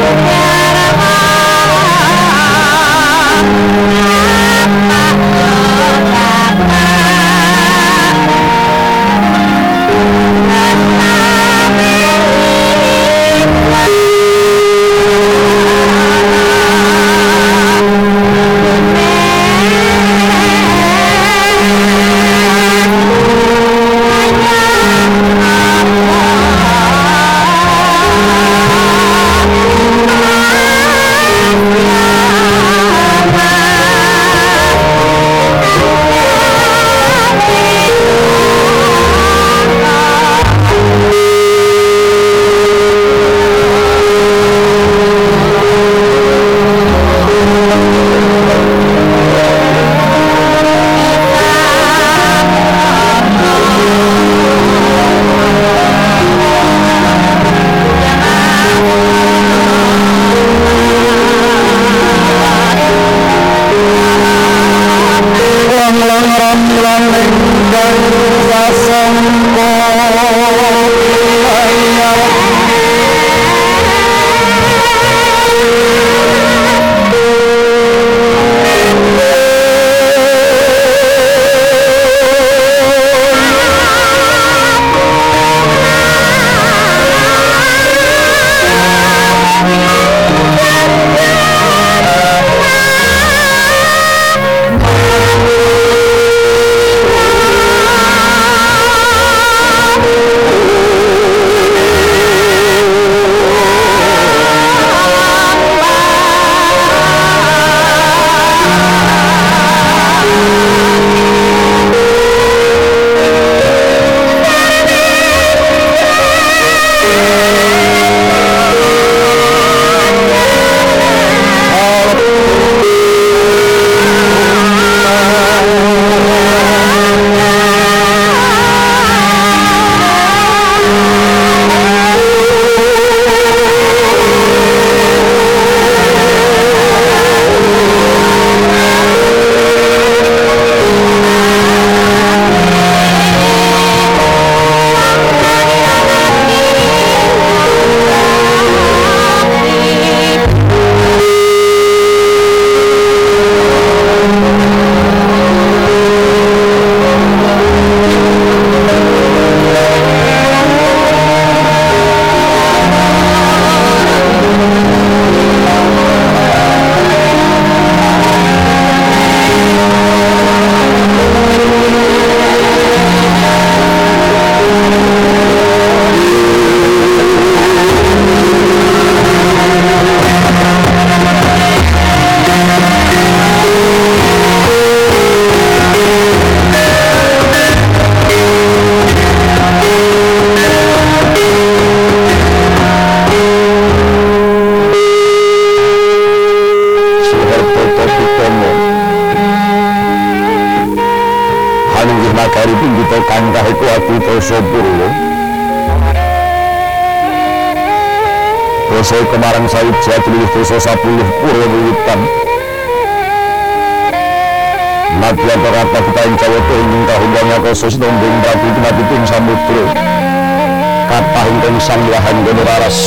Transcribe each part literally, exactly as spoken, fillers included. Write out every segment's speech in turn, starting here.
Dosa kemarang sawit jatuh dosa sapuluh pura wiwitan Nadyan terata kita yang cawata ingin kahubangnya kosos nombeng batu mati tim samudra kata ingkang sanglahan generaras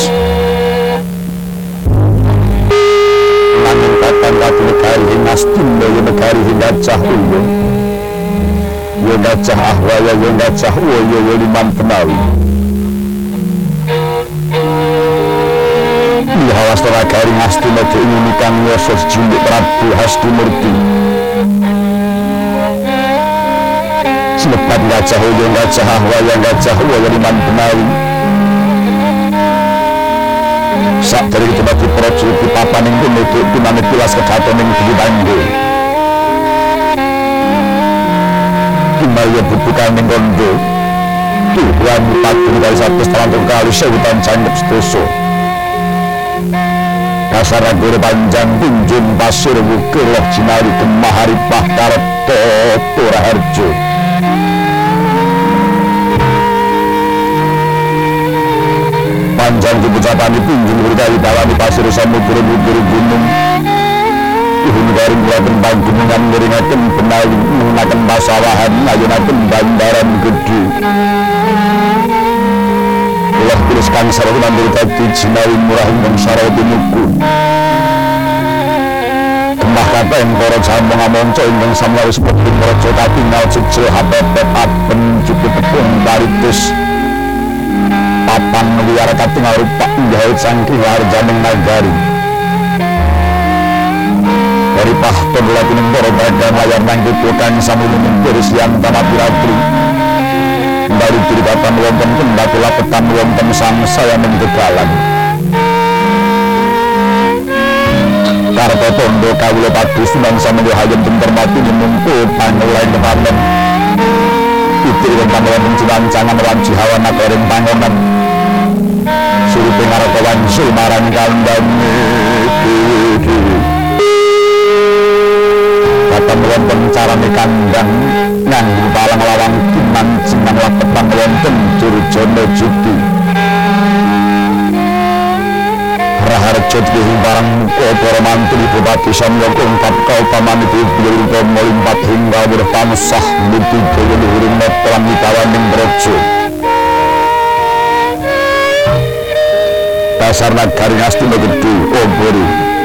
nanging katan kati negari hinastin daya negari hindacah uyo yondacah ahwaya yondacah uyo yoliman penawi Hawas teragari ngasti maju inginikan yosos jindik Prabu Hastimurti selepat gajah uyo gajah ahwaya gajah uyo liman benawi sak dari itu bagi projo di papan yang kemudian dimana pilas kedaton yang dibanggu dimana bubukan yang kondo Tuhan takdir dari satu setelah kali sebutan canggap setusu Kasara guru panjang kunjung pasir wukeloh cinari kemahari pahkarto Puraharjo panjang kebucapani kunjung berdari dalam pasir samudera bukuru gunung Ihun garing mulakan panggunungan ngeringakan benawi menggunakan pasawahan ayunakan bandaran gede Ulah tulis kang sarwa nandur dadi jinawi murah ingkang sarwa muku kemah kapeng para jambang amonco ingkang samlawis putih raja katingal cecil habebet aben cukup tepung baritus papan wiyar katingal rupak jahit sangking harjaning nagari dari pahton lakuning para badan layar nangkut tukang samulungan berisian tanah piratri dari dirikatan wonten kendati lapetan wonten sang saya mendegalan karta tondo kawula padus bangsa menyohayen tentar mati menunggu pangulai kepaten itik wonten wonten cilancangan wanci hawa nakoring pangonan surupe ngarakawan sumaran kandhane dewi katan wonten carane kandhang nganggo palang lawang kiman senang lapetan wonten Durjana Judi Raharja dihing barang muka para mantri Bupati Samya kungkap kaupamane dibilir molimpat hingga berpansah mutu daya luhuring noplan witawaning brojo dasar nagari Ngastina Gedhe obori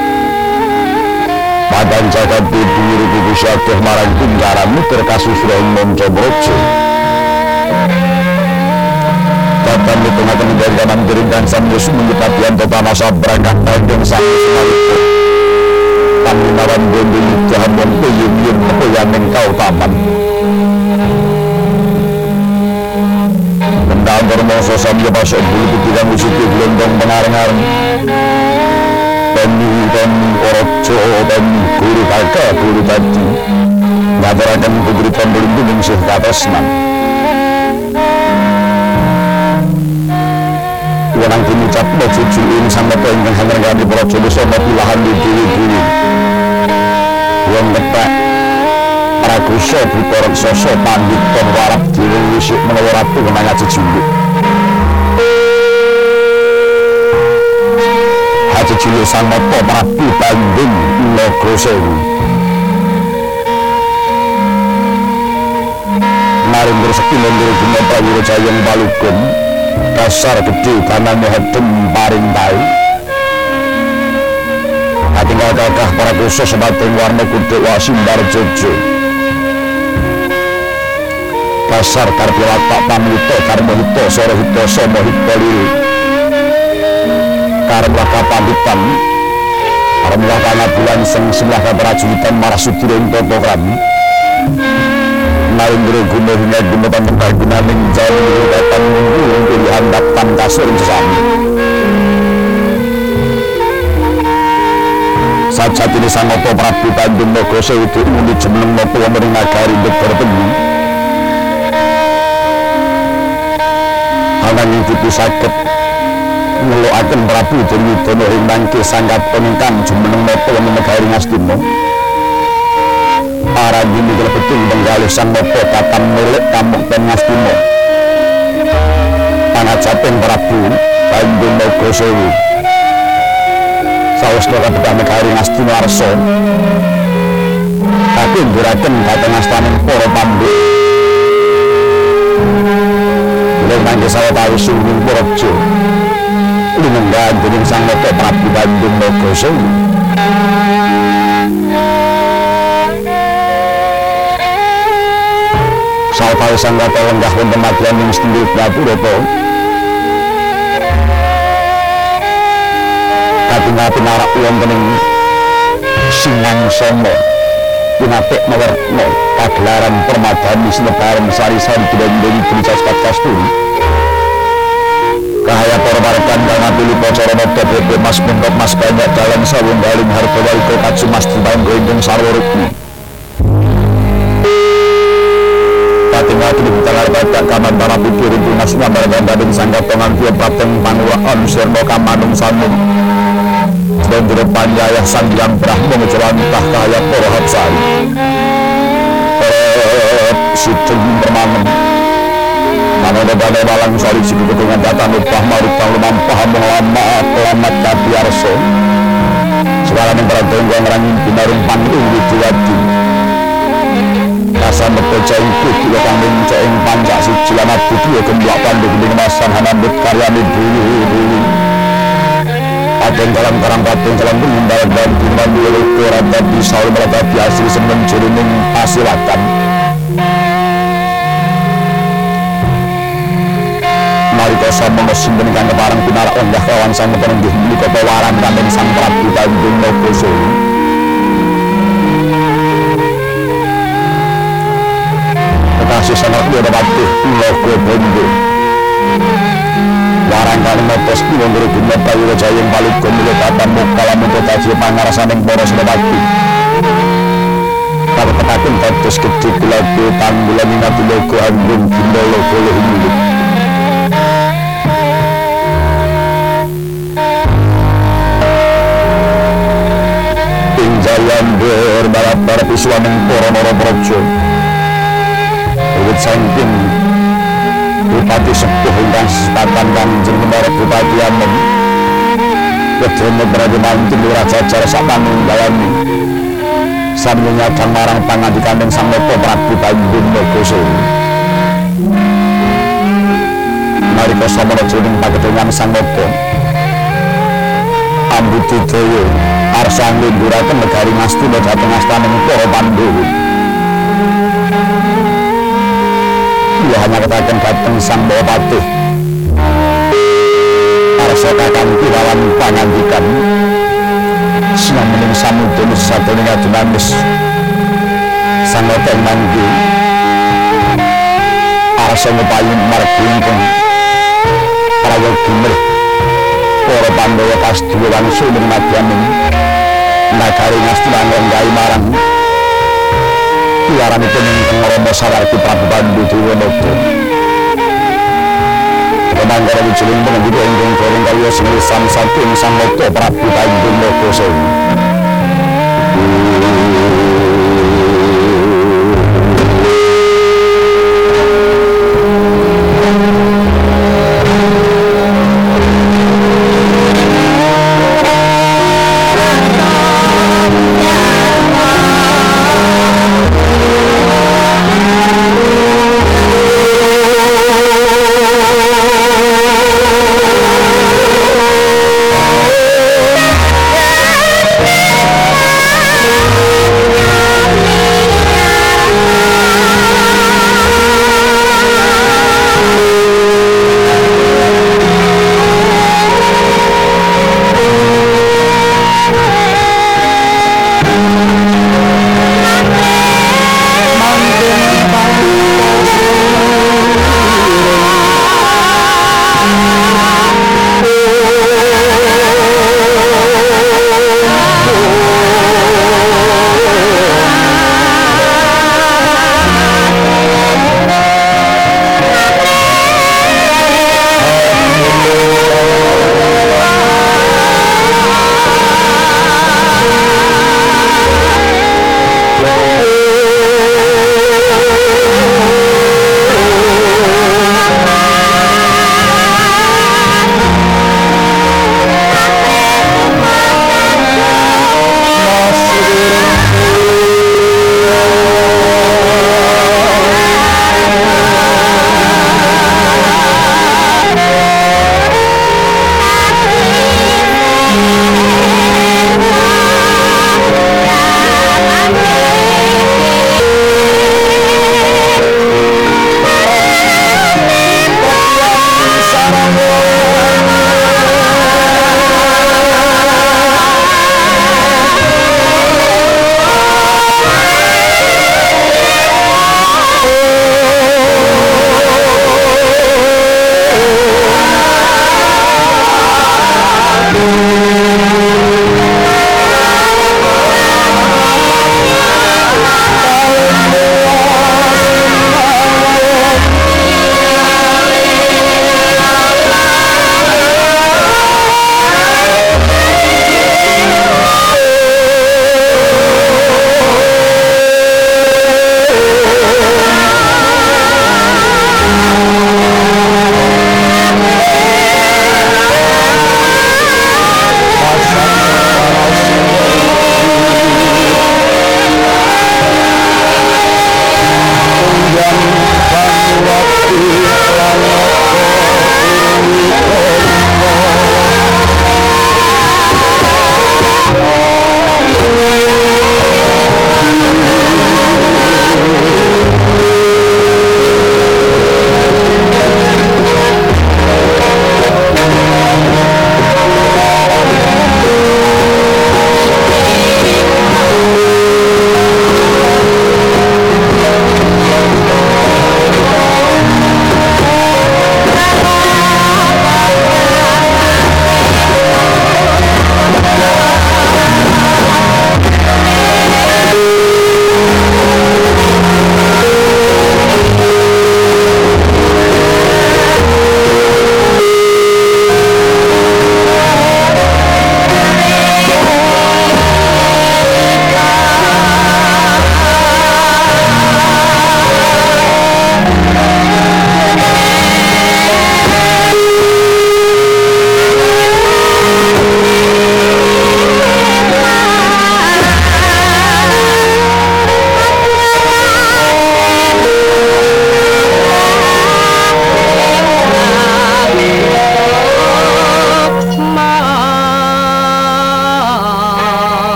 Padan jagat diburu kuku syatuh marang tinggaran muter kasus rohing monco brojo Tatan di tengah-tengah dari kanan gering dan sambil menyebabkan total masa berangkat panjang sampai sekalipun Panginawan gondo yudahan monto yum-yum kepoyan engkau taman Kendal bermoso sambil pasok bulu ketilang usuki gelondong mengareng-areng Tani tani orojo tani guru kakak guru tadi ngatarakan putri pembelindu mengsih katesnan Wanang kini caplo cucuin sangat ingkang hangar-hangar di projo desa pilahan di diri-diri Wong ketek Pragusa buta reksasa pandhit ton warap diri wisik menawa ratu kenanga jejuluk Jejuluk sang mata Prabu Bandung Nagasari Maring rezeki ndur guna Prawira Jayang Palugon dasar gede kanane hedem paring tae katingal kakah Pragusa sebating warna kuduk wasimbar jojo dasar karpi watak pamlito karmohito sorohito somohito lirik kareplah kapanditan kareplah kanabulan sing sebelah kaprajulitan marasudiring totokram Narendra guna hingga guna panembah gunaning jauh datang munggu pilihan daptan kasur sesami sajat ini sangoto Prabu Bandung Nagasari itu umuni jemeneng nopo wonten nagari negara temu ananging dipu saged ngeluaken Prabu Duryudana ing mangke sanggaton ingkang jumeneng napa wonten negari Ngastina Aradi mikul betul penggalih sang napa katam milik kamukten Ngastina panajaping Prabu Bandung Nagasari sausna kabeh negari Ngastina arsa kapindhuraken dhateng astaning para pandhu Lha mangke sawetawis sungguh praja lumenggah dening sang napa Prabu Bandung Nagasari sawetawis sang napa lenggah wonten madyaning Stinggil Bapurata katingal pinarak wonten ing Singang Soma pinapik mawarna pagelaran permadani sinebaran sari-sari dendeng Trisas Kasturi kahaya para parekan kang ngapili pacara nata bebe mas pungkap mas banyak dalam sawunggaling harta walika kacumas ditanggo ingkang sarwa rukmi katingal pinitalar badak kaman para pikir tunas nyambar gandading sanggatongan tiap prapten panuwaan sirna kamanung sanung Bandara Panjayah sang yang Brahma ngejelantah kaya para hapsari Perep sujeng permanen Manana badai walang sari siku dengan datang upah marupang lumampah lama kelamat kabiarso sekarang yang beragam yang rangin binarung panggung widiwadi samekta cengku kula kang muncak ing pancak siji lan abdi gemblak pandhu ing masang hanambut karyane dulu. Aden dalam karang patung dalam mengendal dan dimandu oleh koran tadi saul meratapi asli semen jurining pasilatan. Nalika sampun sinten kang kepareng pinarak wendah kawan sang penenggih menika pewaran kanging sang Prabu Tanjung Nagasari. Kekasih sangat dipati Naga Bondo. Warang kali motos kula nguru guna Prayu Jayeng Paluga mula papan mukala muka taji pangarasaning para Senopati. Kapetaken dados gedhe kula tanggulan minati logo anggung dina logo lehulu. Ing jayamber barat-barat isuwaning para nara-praja. Wiwit saking Bupati sepuh ingkang sesepatan Kanjeng Menara Bupati Anom Wedene Praja Manjing Raja Jajar sak panunggalane sami nyadhang marang pangandikaning Sang Nata Prabu Tanjung Nagasari. Nalika samana jroning pagedhengan Sang Nata Ambudidaya arsa ngguraken negari Ngastina dhateng astaning para Pandhawa. Ia hanya katakan datang sang Bapati arsa kakang kirawan pangandikan sinambening samudra satuning adunamis sang Nata manggi arsa ngupayun margi ingkang prayogi mrih para Pandhawa kasedaya wangsul ing madyaning nagari Ngastina nggawi marang Kiaranipun ingkang Rama Sawargi Prabu Pandhu Dewanata. Kemanggara wijiling pengendika ingkang goreng kaliya semisan saking Sang Nata Prabu Tanjung Nagasari.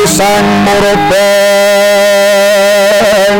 sang murubeng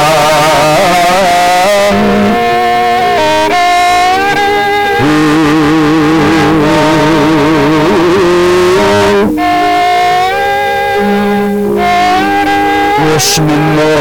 Ooh. Yusmino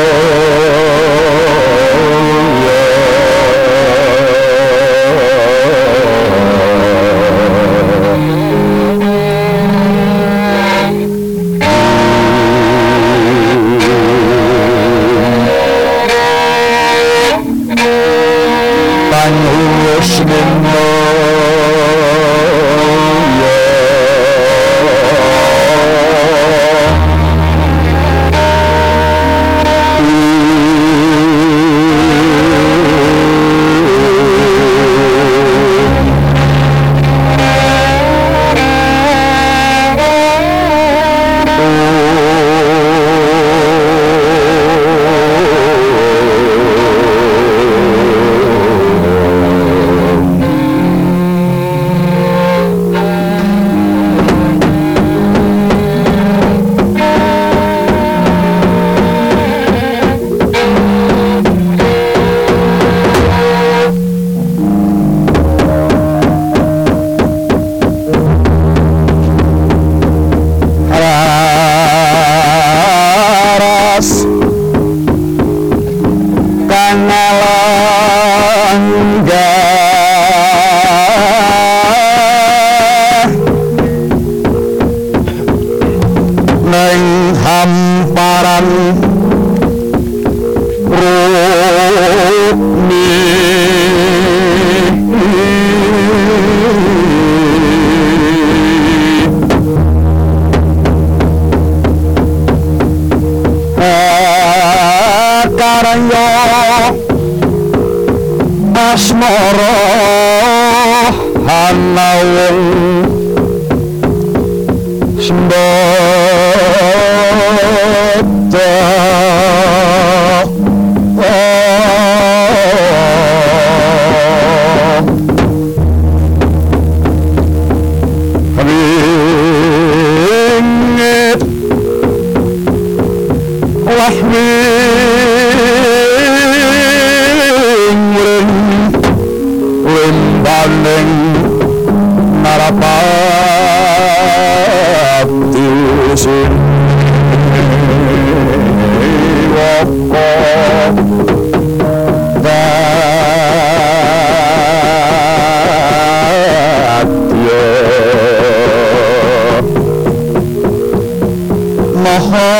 asmara hanawung sembada ringit wahmi limbaning narapati siwaka dadya maha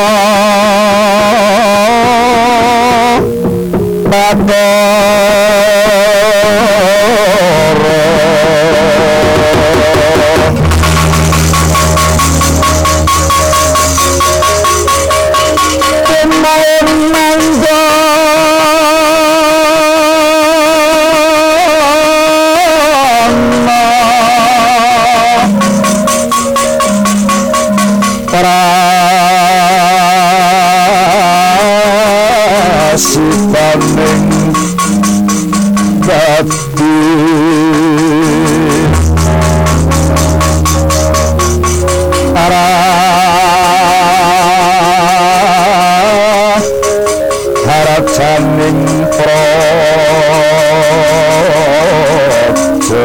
sitaning dadi arah harajaning praja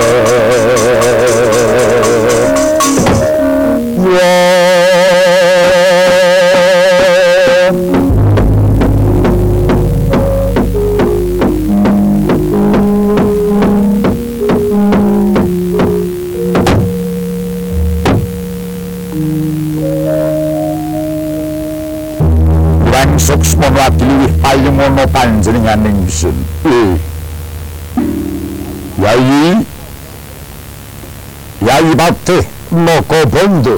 Suksma lagi luwih paling ana panjenenganing ingsun. Yayi Yayi Patih Nagabandha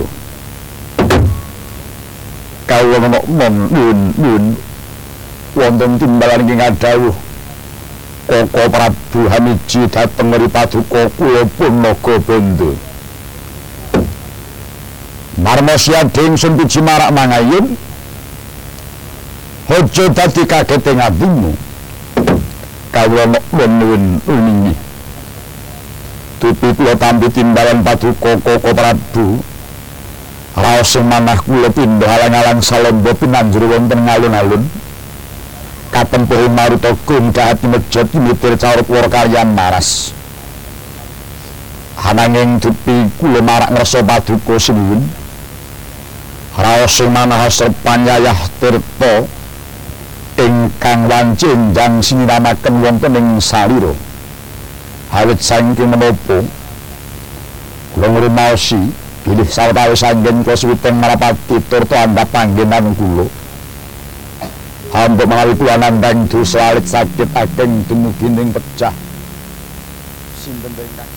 kawula mon nun nun wonten timbalan ingkang dawuh Koko Prabu Hamiji dhateng Paduka kula pun Nagabandha marmosya ingsun piji marak mangayun aja dadi kaget ing atimu kawula nuwun uningi tutu kula tampi timbalan Paduka Koko Prabu raos manah kula pindha alang-alang salomba pinanjur wonten alun-alun katempuh maruta gundhati meja timitir caruk wara karyan maras ananging dupi kula marak ngrasa Paduka sinuwun raos manah asrep panyayah tirta ingkang wanci njang siniramaken wonten ing salira. Awit saking menapa kula ngrumaosi bilih sawetawis anggen kula suwiting marapati turta andhap panggenan kula. Hamba menawi kula nandhang dosa alit sakit ageng dumugi ning pecah. Sinten ingkang